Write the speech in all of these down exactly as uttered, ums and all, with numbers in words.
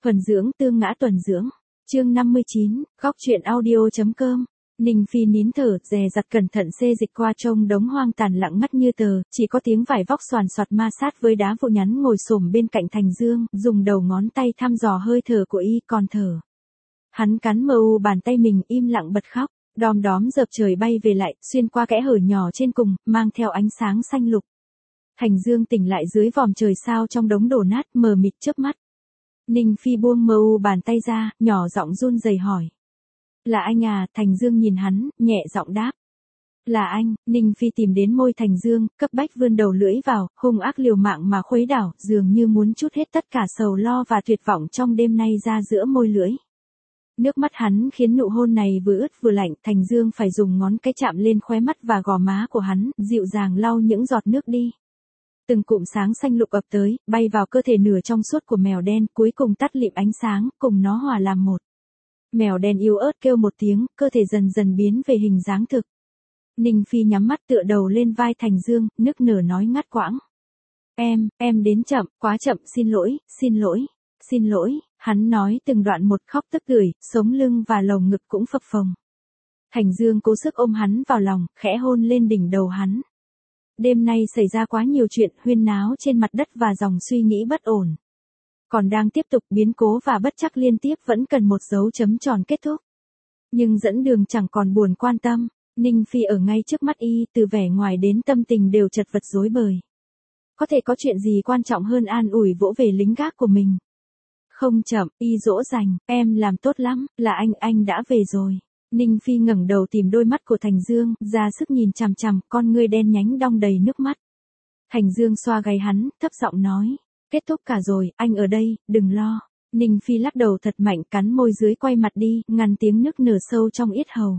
Thuần dưỡng tương ngã tuần dưỡng. Chương năm mươi chín, góc truyện audio.com. Ninh Phi nín thở, dè dặt cẩn thận xê dịch qua trông đống hoang tàn lặng ngắt như tờ, chỉ có tiếng vải vóc xoàn xoạt ma sát với đá vụn nhắn ngồi xổm bên cạnh Thành Dương, dùng đầu ngón tay thăm dò hơi thở của y còn thở. Hắn cắn mờ u bàn tay mình im lặng bật khóc, đom đóm dợp trời bay về lại, xuyên qua kẽ hở nhỏ trên cùng, mang theo ánh sáng xanh lục. Thành Dương tỉnh lại dưới vòm trời sao trong đống đổ nát mờ mịt chớp mắt. Ninh Phi buông mờ u bàn tay ra, nhỏ giọng run rẩy hỏi. Là anh à? Thành Dương nhìn hắn, nhẹ giọng đáp. Là anh. Ninh Phi tìm đến môi Thành Dương, cấp bách vươn đầu lưỡi vào, hung ác liều mạng mà khuấy đảo, dường như muốn trút hết tất cả sầu lo và tuyệt vọng trong đêm nay ra giữa môi lưỡi. Nước mắt hắn khiến nụ hôn này vừa ướt vừa lạnh, Thành Dương phải dùng ngón cái chạm lên khóe mắt và gò má của hắn, dịu dàng lau những giọt nước đi. Từng cụm sáng xanh lục ập tới, bay vào cơ thể nửa trong suốt của mèo đen, cuối cùng tắt lịm ánh sáng, cùng nó hòa làm một. Mèo đen yếu ớt kêu một tiếng, cơ thể dần dần biến về hình dáng thực. Ninh Phi nhắm mắt tựa đầu lên vai Thành Dương, nức nở nói ngắt quãng. Em, em đến chậm, quá chậm, xin lỗi, xin lỗi, xin lỗi. Hắn nói từng đoạn một, khóc tức tưởi, sống lưng và lồng ngực cũng phập phồng. Thành Dương cố sức ôm hắn vào lòng, khẽ hôn lên đỉnh đầu hắn. Đêm nay xảy ra quá nhiều chuyện huyên náo trên mặt đất và dòng suy nghĩ bất ổn. Còn đang tiếp tục, biến cố và bất trắc liên tiếp vẫn cần một dấu chấm tròn kết thúc. Nhưng dẫn đường chẳng còn buồn quan tâm, Ninh Phi ở ngay trước mắt y, từ vẻ ngoài đến tâm tình đều chật vật rối bời. Có thể có chuyện gì quan trọng hơn an ủi vỗ về lính gác của mình. Không chậm, y dỗ dành, em làm tốt lắm, là anh, anh đã về rồi. Ninh Phi ngẩng đầu tìm đôi mắt của Thành Dương, ra sức nhìn chằm chằm, con ngươi đen nhánh đong đầy nước mắt. Thành Dương xoa gáy hắn, thấp giọng nói. Kết thúc cả rồi, anh ở đây, đừng lo. Ninh Phi lắc đầu thật mạnh, cắn môi dưới quay mặt đi, ngăn tiếng nức nở sâu trong yết hầu.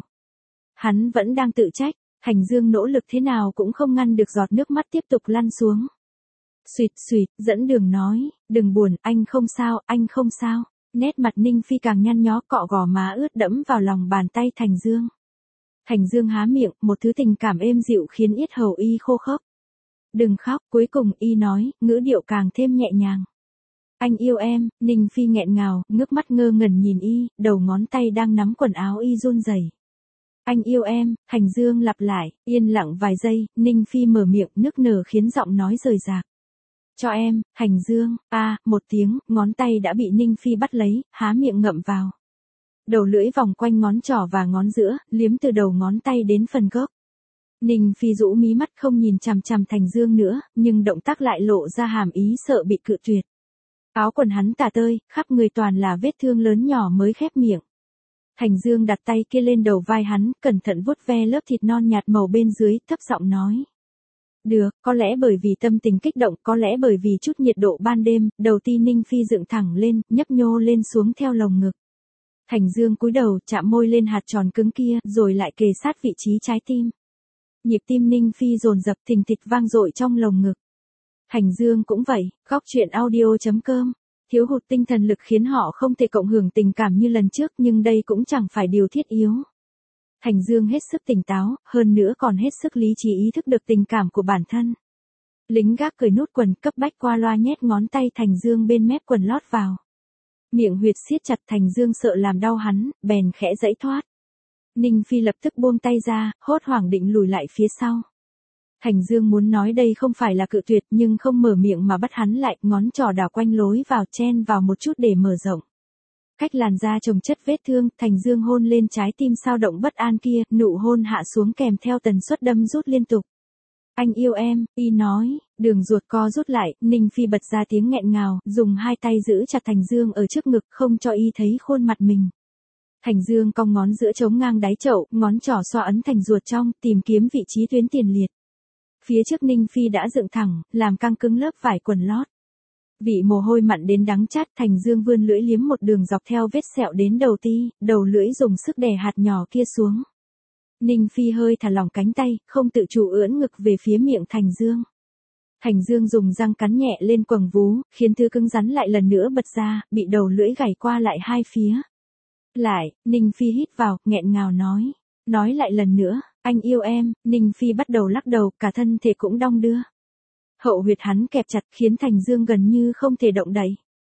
Hắn vẫn đang tự trách, Thành Dương nỗ lực thế nào cũng không ngăn được giọt nước mắt tiếp tục lăn xuống. Xuyệt xuyệt, dẫn đường nói, đừng buồn, anh không sao, anh không sao. Nét mặt Ninh Phi càng nhăn nhó, cọ gò má ướt đẫm vào lòng bàn tay Thành Dương. Thành Dương há miệng, một thứ tình cảm êm dịu khiến yết hầu y khô khốc. Đừng khóc, cuối cùng y nói, ngữ điệu càng thêm nhẹ nhàng. Anh yêu em. Ninh Phi nghẹn ngào, ngước mắt ngơ ngẩn nhìn y, đầu ngón tay đang nắm quần áo y run rẩy. Anh yêu em. Thành Dương lặp lại, yên lặng vài giây, Ninh Phi mở miệng, nức nở khiến giọng nói rời rạc. Cho em. Thành Dương, a, à, một tiếng, ngón tay đã bị Ninh Phi bắt lấy, há miệng ngậm vào. Đầu lưỡi vòng quanh ngón trỏ và ngón giữa, liếm từ đầu ngón tay đến phần gốc. Ninh Phi rũ mí mắt không nhìn chằm chằm Thành Dương nữa, nhưng động tác lại lộ ra hàm ý sợ bị cự tuyệt. Áo quần hắn tả tơi, khắp người toàn là vết thương lớn nhỏ mới khép miệng. Thành Dương đặt tay kia lên đầu vai hắn, cẩn thận vuốt ve lớp thịt non nhạt màu bên dưới, thấp giọng nói. Được, có lẽ bởi vì tâm tình kích động, có lẽ bởi vì chút nhiệt độ ban đêm, đầu ti Ninh Phi dựng thẳng lên, nhấp nhô lên xuống theo lồng ngực. Thành Dương cúi đầu, chạm môi lên hạt tròn cứng kia, rồi lại kề sát vị trí trái tim. Nhịp tim Ninh Phi dồn dập thình thịch vang dội trong lồng ngực. Thành Dương cũng vậy, góc truyện audio.com. Thiếu hụt tinh thần lực khiến họ không thể cộng hưởng tình cảm như lần trước, nhưng đây cũng chẳng phải điều thiết yếu. Thành Dương hết sức tỉnh táo, hơn nữa còn hết sức lý trí ý thức được tình cảm của bản thân. Lính gác cởi nút quần, cấp bách qua loa nhét ngón tay Thành Dương bên mép quần lót vào. Miệng huyệt siết chặt, Thành Dương sợ làm đau hắn, bèn khẽ giãy thoát. Ninh Phi lập tức buông tay ra, hốt hoảng định lùi lại phía sau. Thành Dương muốn nói đây không phải là cự tuyệt, nhưng không mở miệng mà bắt hắn lại, ngón trỏ đảo quanh lối vào, chen vào một chút để mở rộng. Cách làn da chồng chất vết thương, Thành Dương hôn lên trái tim sao động bất an kia, nụ hôn hạ xuống kèm theo tần suất đâm rút liên tục. Anh yêu em, y nói, đường ruột co rút lại, Ninh Phi bật ra tiếng nghẹn ngào, dùng hai tay giữ chặt Thành Dương ở trước ngực, không cho y thấy khuôn mặt mình. Thành Dương cong ngón giữa chống ngang đáy chậu, ngón trỏ xoa ấn thành ruột trong, tìm kiếm vị trí tuyến tiền liệt. Phía trước Ninh Phi đã dựng thẳng, làm căng cứng lớp vải quần lót. Vị mồ hôi mặn đến đắng chát, Thành Dương vươn lưỡi liếm một đường dọc theo vết sẹo đến đầu ti, đầu lưỡi dùng sức đè hạt nhỏ kia xuống. Ninh Phi hơi thả lỏng cánh tay, không tự chủ ưỡn ngực về phía miệng Thành Dương. Thành Dương dùng răng cắn nhẹ lên quầng vú, khiến thứ cứng rắn lại lần nữa bật ra, bị đầu lưỡi gảy qua lại hai phía. Lại, Ninh Phi hít vào, nghẹn ngào nói. Nói lại lần nữa, anh yêu em. Ninh Phi bắt đầu lắc đầu, cả thân thể cũng đong đưa. Hậu huyệt hắn kẹp chặt khiến Thành Dương gần như không thể động đậy.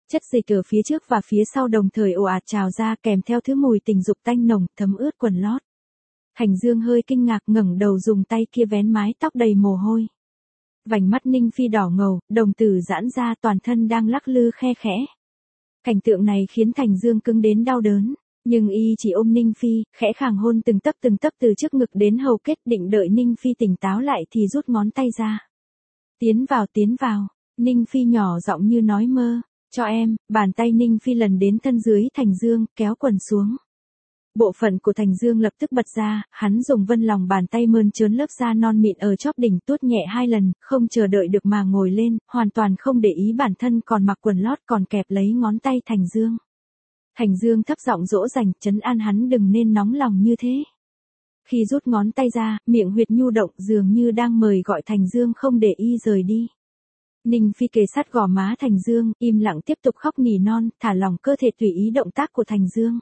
Chất dịch ở phía trước và phía sau đồng thời ồ ạt trào ra kèm theo thứ mùi tình dục tanh nồng thấm ướt quần lót. Thành Dương hơi kinh ngạc ngẩng đầu dùng tay kia vén mái tóc đầy mồ hôi. Vành mắt Ninh Phi đỏ ngầu, đồng tử giãn ra toàn thân đang lắc lư khe khẽ. Cảnh tượng này khiến Thành Dương cứng đến đau đớn, nhưng y chỉ ôm Ninh Phi, khẽ khàng hôn từng tấc từng tấc từ trước ngực đến hầu kết định đợi Ninh Phi tỉnh táo lại thì rút ngón tay ra. Tiến vào tiến vào, Ninh Phi nhỏ giọng như nói mơ, cho em, bàn tay Ninh Phi lần đến thân dưới Thành Dương, kéo quần xuống. Bộ phận của Thành Dương lập tức bật ra, hắn dùng vân lòng bàn tay mơn trớn lớp da non mịn ở chóp đỉnh tuốt nhẹ hai lần, không chờ đợi được mà ngồi lên, hoàn toàn không để ý bản thân còn mặc quần lót còn kẹp lấy ngón tay Thành Dương. Thành Dương thấp giọng dỗ dành, trấn an hắn đừng nên nóng lòng như thế. Khi rút ngón tay ra, miệng huyệt nhu động dường như đang mời gọi Thành Dương không để y rời đi. Ninh Phi kề sát gò má Thành Dương, im lặng tiếp tục khóc nỉ non, thả lỏng cơ thể tùy ý động tác của Thành Dương.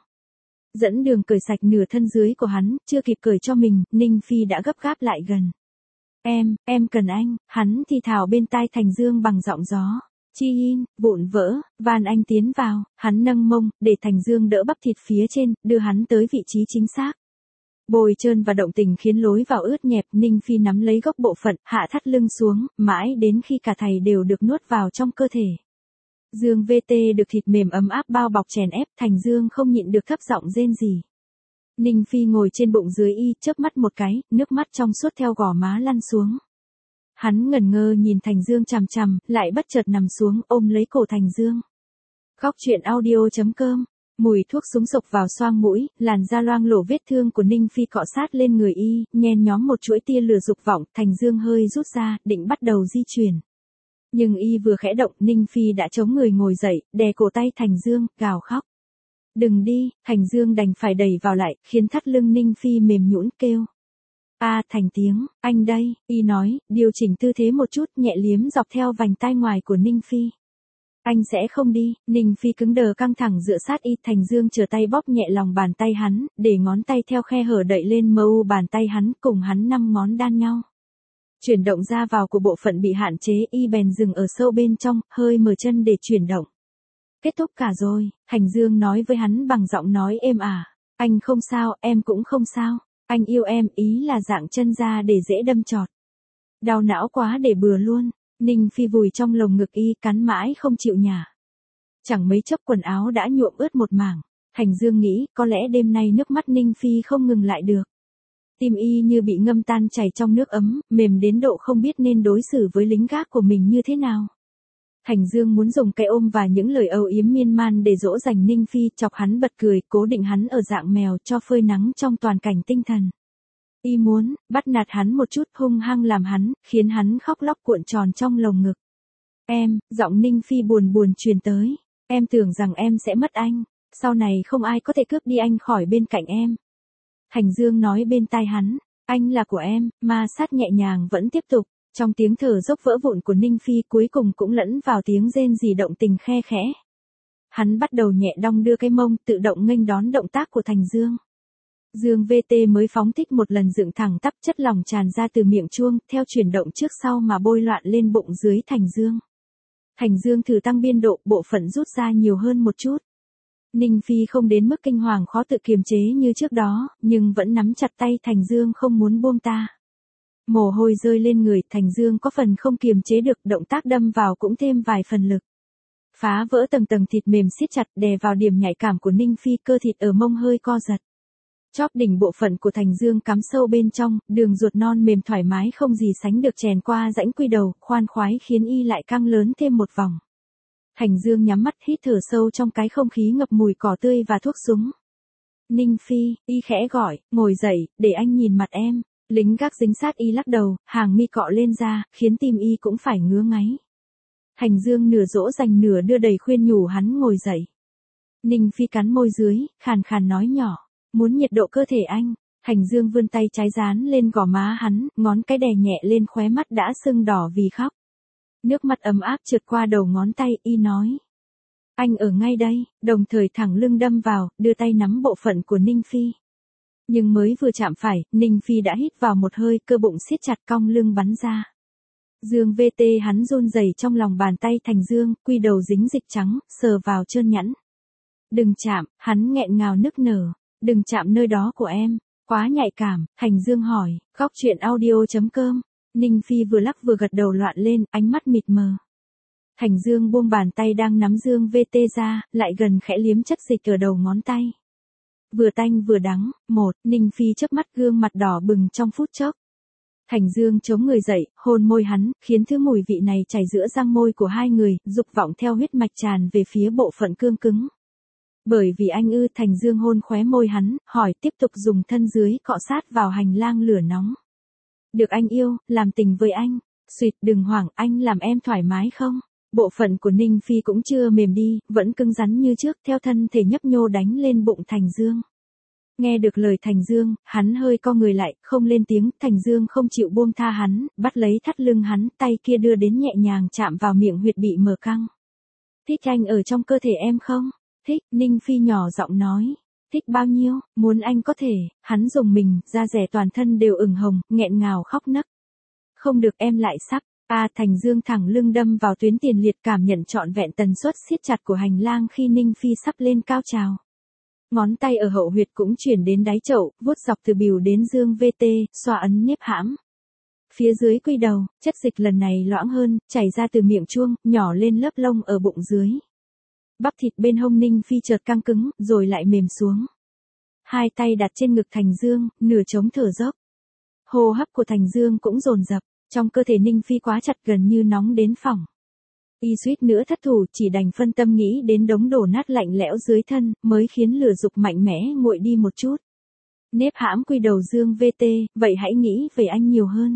Dẫn đường cởi sạch nửa thân dưới của hắn, chưa kịp cởi cho mình, Ninh Phi đã gấp gáp lại gần. Em, em cần anh, hắn thì thào bên tai Thành Dương bằng giọng gió. Chi in, vụn vỡ, van anh tiến vào, hắn nâng mông, để Thành Dương đỡ bắp thịt phía trên, đưa hắn tới vị trí chính xác. Bồi trơn và động tình khiến lối vào ướt nhẹp, Ninh Phi nắm lấy gốc bộ phận, hạ thắt lưng xuống, mãi đến khi cả thầy đều được nuốt vào trong cơ thể. Dương vê tê được thịt mềm ấm áp bao bọc chèn ép, Thành Dương không nhịn được thấp giọng rên rỉ. Ninh Phi ngồi trên bụng dưới y, chớp mắt một cái, nước mắt trong suốt theo gò má lăn xuống. Hắn ngẩn ngơ nhìn Thành Dương chằm chằm, lại bất chợt nằm xuống ôm lấy cổ Thành Dương. Góc truyện audio chấm com. Mùi thuốc súng sộc vào xoang mũi, làn da loang lổ vết thương của Ninh Phi cọ sát lên người y, nhen nhóm một chuỗi tia lửa dục vọng, Thành Dương hơi rút ra, định bắt đầu di chuyển. Nhưng y vừa khẽ động, Ninh Phi đã chống người ngồi dậy, đè cổ tay Thành Dương, gào khóc. Đừng đi, Thành Dương đành phải đẩy vào lại, khiến thắt lưng Ninh Phi mềm nhũn kêu. A à, thành tiếng, anh đây, y nói, điều chỉnh tư thế một chút, nhẹ liếm dọc theo vành tai ngoài của Ninh Phi. Anh sẽ không đi, Ninh Phi cứng đờ căng thẳng dựa sát y, Thành Dương trở tay bóp nhẹ lòng bàn tay hắn, để ngón tay theo khe hở đậy lên mờ u bàn tay hắn, cùng hắn năm ngón đan nhau. Chuyển động ra vào của bộ phận bị hạn chế, y bèn dừng ở sâu bên trong, hơi mở chân để chuyển động. Kết thúc cả rồi, Thành Dương nói với hắn bằng giọng nói êm ả. Anh không sao, em cũng không sao. Anh yêu em, ý là dạng chân ra để dễ đâm chọt. Đau não quá để bừa luôn. Ninh Phi vùi trong lồng ngực y, cắn mãi không chịu nhả. Chẳng mấy chốc quần áo đã nhuộm ướt một mảng. Thành Dương nghĩ, có lẽ đêm nay nước mắt Ninh Phi không ngừng lại được. Tim y như bị ngâm tan chảy trong nước ấm, mềm đến độ không biết nên đối xử với lính gác của mình như thế nào. Thành Dương muốn dùng cái ôm và những lời âu yếm miên man để dỗ dành Ninh Phi, chọc hắn bật cười, cố định hắn ở dạng mèo cho phơi nắng trong toàn cảnh tinh thần. Y muốn, bắt nạt hắn một chút, hung hăng làm hắn, khiến hắn khóc lóc cuộn tròn trong lồng ngực. Em, giọng Ninh Phi buồn buồn truyền tới. Em tưởng rằng em sẽ mất anh, sau này không ai có thể cướp đi anh khỏi bên cạnh em. Thành Dương nói bên tai hắn, anh là của em, ma sát nhẹ nhàng vẫn tiếp tục. Trong tiếng thở dốc vỡ vụn của Ninh Phi cuối cùng cũng lẫn vào tiếng rên rỉ động tình khe khẽ. Hắn bắt đầu nhẹ đong đưa cái mông, tự động nghênh đón động tác của Thành Dương. Dương vê tê mới phóng thích một lần dựng thẳng tắp, chất lỏng tràn ra từ miệng chuông, theo chuyển động trước sau mà bôi loạn lên bụng dưới Thành Dương. Thành Dương thử tăng biên độ, bộ phận rút ra nhiều hơn một chút. Ninh Phi không đến mức kinh hoàng khó tự kiềm chế như trước đó, nhưng vẫn nắm chặt tay Thành Dương không muốn buông ta. Mồ hôi rơi lên người, Thành Dương có phần không kiềm chế được, động tác đâm vào cũng thêm vài phần lực. Phá vỡ tầng tầng thịt mềm siết chặt, đè vào điểm nhạy cảm của Ninh Phi, cơ thịt ở mông hơi co giật. Chóp đỉnh bộ phận của Thành Dương cắm sâu bên trong, đường ruột non mềm thoải mái không gì sánh được chèn qua rãnh quy đầu, khoan khoái khiến y lại căng lớn thêm một vòng. Thành Dương nhắm mắt hít thở sâu trong cái không khí ngập mùi cỏ tươi và thuốc súng. Ninh Phi, y khẽ gọi, ngồi dậy, để anh nhìn mặt em. Lính gác dính sát y lắc đầu, hàng mi cọ lên da, khiến tim y cũng phải ngứa ngáy. Thành Dương nửa dỗ dành nửa đưa đầy khuyên nhủ hắn ngồi dậy. Ninh Phi cắn môi dưới, khàn khàn nói nhỏ, muốn nhiệt độ cơ thể anh. Thành Dương vươn tay trái dán lên gò má hắn, ngón cái đè nhẹ lên khóe mắt đã sưng đỏ vì khóc. Nước mắt ấm áp trượt qua đầu ngón tay, y nói. Anh ở ngay đây, đồng thời thẳng lưng đâm vào, đưa tay nắm bộ phận của Ninh Phi. Nhưng mới vừa chạm phải, Ninh Phi đã hít vào một hơi, cơ bụng siết chặt cong lưng bắn ra. Dương vê tê hắn run rẩy trong lòng bàn tay Thành Dương, quy đầu dính dịch trắng, sờ vào trơn nhẵn. Đừng chạm, hắn nghẹn ngào nức nở. Đừng chạm nơi đó của em, quá nhạy cảm. Thành Dương hỏi, góc chuyện audio chấm com. Ninh Phi vừa lắc vừa gật đầu loạn lên, ánh mắt mịt mờ. Thành Dương buông bàn tay đang nắm Dương vê tê ra, lại gần khẽ liếm chất dịch ở đầu ngón tay. Vừa tanh vừa đắng, một, Ninh Phi chớp mắt gương mặt đỏ bừng trong phút chốc. Thành Dương chống người dậy, hôn môi hắn, khiến thứ mùi vị này chảy giữa răng môi của hai người, dục vọng theo huyết mạch tràn về phía bộ phận cương cứng. Bởi vì anh ư, Thành Dương hôn khóe môi hắn, hỏi tiếp tục dùng thân dưới cọ sát vào hành lang lửa nóng. Được anh yêu, làm tình với anh. Xuyệt, đừng hoảng, anh làm em thoải mái không? Bộ phận của Ninh Phi cũng chưa mềm đi, vẫn cứng rắn như trước, theo thân thể nhấp nhô đánh lên bụng Thành Dương. Nghe được lời Thành Dương, hắn hơi co người lại, không lên tiếng. Thành Dương không chịu buông tha hắn, bắt lấy thắt lưng hắn, tay kia đưa đến nhẹ nhàng chạm vào miệng huyệt bị mở căng. Thích anh ở trong cơ thể em không? Thích, Ninh Phi nhỏ giọng nói. Thích bao nhiêu, muốn anh có thể. Hắn dùng mình, da rẻ toàn thân đều ửng hồng, nghẹn ngào khóc nấc. Không được, em lại sắp. A Thành Dương thẳng lưng đâm vào tuyến tiền liệt, cảm nhận trọn vẹn tần suất siết chặt của hành lang khi Ninh Phi sắp lên cao trào. Ngón tay ở hậu huyệt cũng chuyển đến đáy chậu, vuốt dọc từ bìu đến Dương vê tê, xoa ấn nếp hãm. Phía dưới quy đầu, chất dịch lần này loãng hơn, chảy ra từ miệng chuông, nhỏ lên lớp lông ở bụng dưới. Bắp thịt bên hông Ninh Phi chợt căng cứng, rồi lại mềm xuống. Hai tay đặt trên ngực Thành Dương, nửa chống thở dốc. Hô hấp của Thành Dương cũng dồn dập, trong cơ thể Ninh Phi quá chặt gần như nóng đến phỏng. Y suýt nữa thất thủ, chỉ đành phân tâm nghĩ đến đống đổ nát lạnh lẽo dưới thân, mới khiến lửa dục mạnh mẽ nguội đi một chút. Nếp hãm quy đầu Dương vê tê, vậy hãy nghĩ về anh nhiều hơn.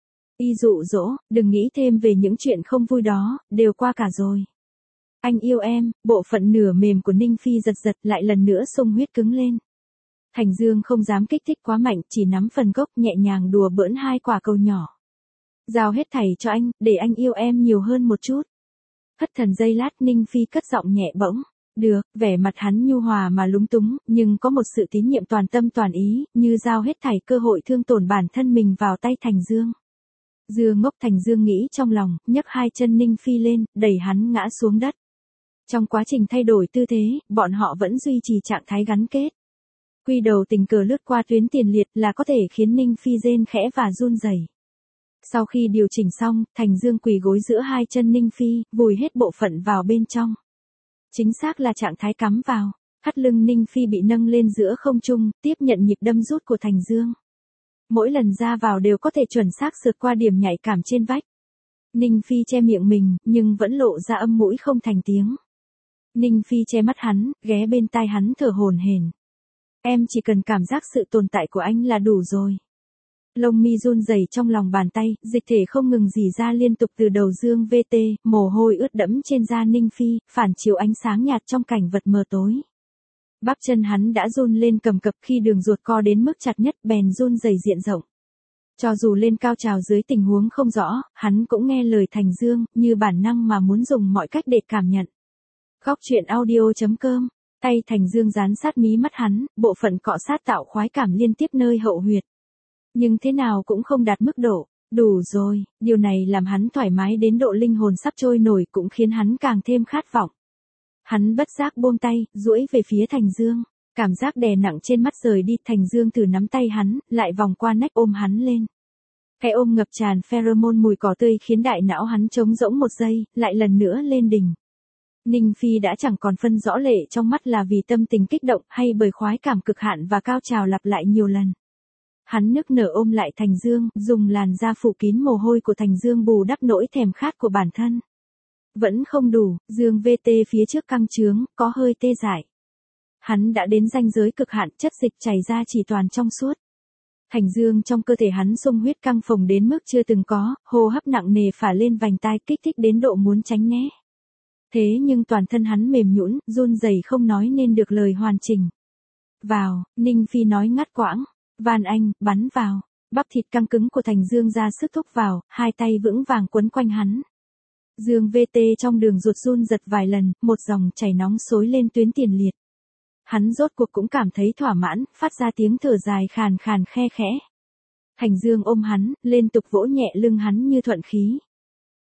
Y dụ dỗ, đừng nghĩ thêm về những chuyện không vui đó, đều qua cả rồi. Anh yêu em, bộ phận nửa mềm của Ninh Phi giật giật lại lần nữa sung huyết cứng lên. Thành Dương không dám kích thích quá mạnh, chỉ nắm phần gốc nhẹ nhàng đùa bỡn hai quả cầu nhỏ. Giao hết thảy cho anh, để anh yêu em nhiều hơn một chút. Thất thần giây lát, Ninh Phi cất giọng nhẹ bỗng. Được, vẻ mặt hắn nhu hòa mà lúng túng, nhưng có một sự tín nhiệm toàn tâm toàn ý, như giao hết thảy cơ hội thương tổn bản thân mình vào tay Thành Dương. Dưa ngốc. Thành Dương nghĩ trong lòng, nhấc hai chân Ninh Phi lên, đẩy hắn ngã xuống đất. Trong quá trình thay đổi tư thế, bọn họ vẫn duy trì trạng thái gắn kết. Quy đầu tình cờ lướt qua tuyến tiền liệt là có thể khiến Ninh Phi rên khẽ và run rẩy. Sau khi điều chỉnh xong, Thành Dương quỳ gối giữa hai chân Ninh Phi, vùi hết bộ phận vào bên trong. Chính xác là trạng thái cắm vào. Thắt lưng Ninh Phi bị nâng lên giữa không trung, tiếp nhận nhịp đâm rút của Thành Dương. Mỗi lần ra vào đều có thể chuẩn xác sượt qua điểm nhạy cảm trên vách. Ninh Phi che miệng mình, nhưng vẫn lộ ra âm mũi không thành tiếng. Ninh Phi che mắt hắn, ghé bên tai hắn thở hổn hển. Em chỉ cần cảm giác sự tồn tại của anh là đủ rồi. Lông mi run rẩy trong lòng bàn tay, dịch thể không ngừng rỉ ra liên tục từ đầu Dương vê tê, mồ hôi ướt đẫm trên da Ninh Phi, phản chiếu ánh sáng nhạt trong cảnh vật mờ tối. Bắp chân hắn đã run lên cầm cập khi đường ruột co đến mức chặt nhất, bèn run rẩy diện rộng. Cho dù lên cao trào dưới tình huống không rõ, hắn cũng nghe lời Thành Dương, như bản năng mà muốn dùng mọi cách để cảm nhận. Góc chuyện audio chấm com. Tay Thành Dương dán sát mí mắt hắn, bộ phận cọ sát tạo khoái cảm liên tiếp nơi hậu huyệt. Nhưng thế nào cũng không đạt mức độ, đủ rồi, điều này làm hắn thoải mái đến độ linh hồn sắp trôi nổi, cũng khiến hắn càng thêm khát vọng. Hắn bất giác buông tay, duỗi về phía Thành Dương, cảm giác đè nặng trên mắt rời đi. Thành Dương thử nắm tay hắn, lại vòng qua nách ôm hắn lên. Cái ôm ngập tràn pheromone mùi cỏ tươi khiến đại não hắn trống rỗng một giây, lại lần nữa lên đỉnh. Ninh Phi đã chẳng còn phân rõ lệ trong mắt là vì tâm tình kích động hay bởi khoái cảm cực hạn và cao trào lặp lại nhiều lần. Hắn nức nở ôm lại Thành Dương, dùng làn da phủ kín mồ hôi của Thành Dương bù đắp nỗi thèm khát của bản thân. Vẫn không đủ, Dương vê tê phía trước căng trướng, có hơi tê dại. Hắn đã đến ranh giới cực hạn, chất dịch chảy ra chỉ toàn trong suốt. Thành Dương trong cơ thể hắn sung huyết căng phồng đến mức chưa từng có, hô hấp nặng nề phả lên vành tai, kích thích đến độ muốn tránh né. Thế nhưng toàn thân hắn mềm nhũn, run rẩy không nói nên được lời hoàn chỉnh. Vào, Ninh Phi nói ngắt quãng. Van anh, bắn vào. Bắp thịt căng cứng của Thành Dương ra sức thúc vào, hai tay vững vàng quấn quanh hắn. Dương vê tê trong đường ruột run giật vài lần, một dòng chảy nóng xối lên tuyến tiền liệt. Hắn rốt cuộc cũng cảm thấy thỏa mãn, phát ra tiếng thở dài khàn khàn khe khẽ. Thành Dương ôm hắn, liên tục vỗ nhẹ lưng hắn như thuận khí.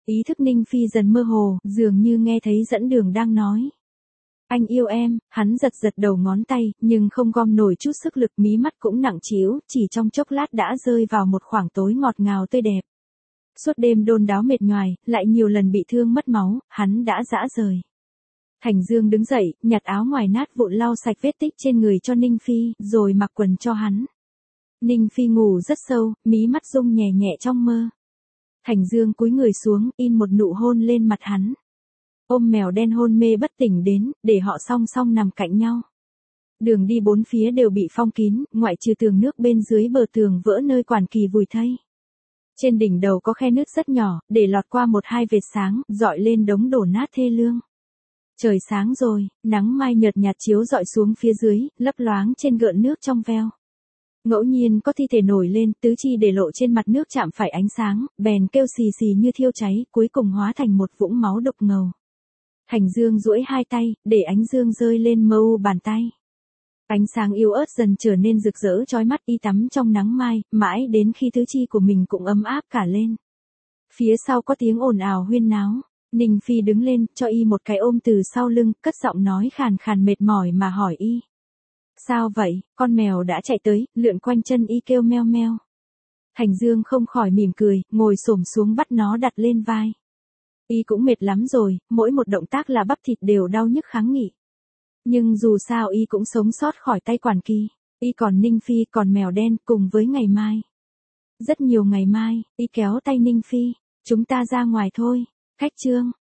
Ý thức Ninh Phi dần mơ hồ, dường như nghe thấy dẫn đường đang nói. Anh yêu em, hắn giật giật đầu ngón tay, nhưng không gom nổi chút sức lực, mí mắt cũng nặng trĩu, chỉ trong chốc lát đã rơi vào một khoảng tối ngọt ngào tươi đẹp. Suốt đêm đôn đáo mệt nhoài, lại nhiều lần bị thương mất máu, hắn đã rã rời. Thành Dương đứng dậy, nhặt áo ngoài nát vụn lau sạch vết tích trên người cho Ninh Phi, rồi mặc quần cho hắn. Ninh Phi ngủ rất sâu, mí mắt rung nhẹ nhẹ trong mơ. Thành Dương cúi người xuống, in một nụ hôn lên mặt hắn. Ôm mèo đen hôn mê bất tỉnh đến, để họ song song nằm cạnh nhau. Đường đi bốn phía đều bị phong kín, ngoại trừ tường nước bên dưới bờ tường vỡ nơi quản kỳ vùi thây. Trên đỉnh đầu có khe nứt rất nhỏ, để lọt qua một hai vệt sáng, dọi lên đống đổ nát thê lương. Trời sáng rồi, nắng mai nhợt nhạt chiếu dọi xuống phía dưới, lấp loáng trên gợn nước trong veo. Ngẫu nhiên có thi thể nổi lên, tứ chi để lộ trên mặt nước chạm phải ánh sáng, bèn kêu xì xì như thiêu cháy, cuối cùng hóa thành một vũng máu đục ngầu. Thành Dương duỗi hai tay, để ánh dương rơi lên mờ u bàn tay. Ánh sáng yếu ớt dần trở nên rực rỡ chói mắt, y tắm trong nắng mai, mãi đến khi tứ chi của mình cũng ấm áp cả lên. Phía sau có tiếng ồn ào huyên náo. Ninh Phi đứng lên, cho y một cái ôm từ sau lưng, cất giọng nói khàn khàn mệt mỏi mà hỏi y. Sao vậy? Con mèo đã chạy tới, lượn quanh chân y kêu meo meo. Thành Dương không khỏi mỉm cười, ngồi xổm xuống bắt nó đặt lên vai. Y cũng mệt lắm rồi, mỗi một động tác là bắp thịt đều đau nhức kháng nghị. Nhưng dù sao y cũng sống sót khỏi tay quản kỳ. Y còn Ninh Phi, còn mèo đen, cùng với ngày mai. Rất nhiều ngày mai, y kéo tay Ninh Phi. Chúng ta ra ngoài thôi. Khách Trương.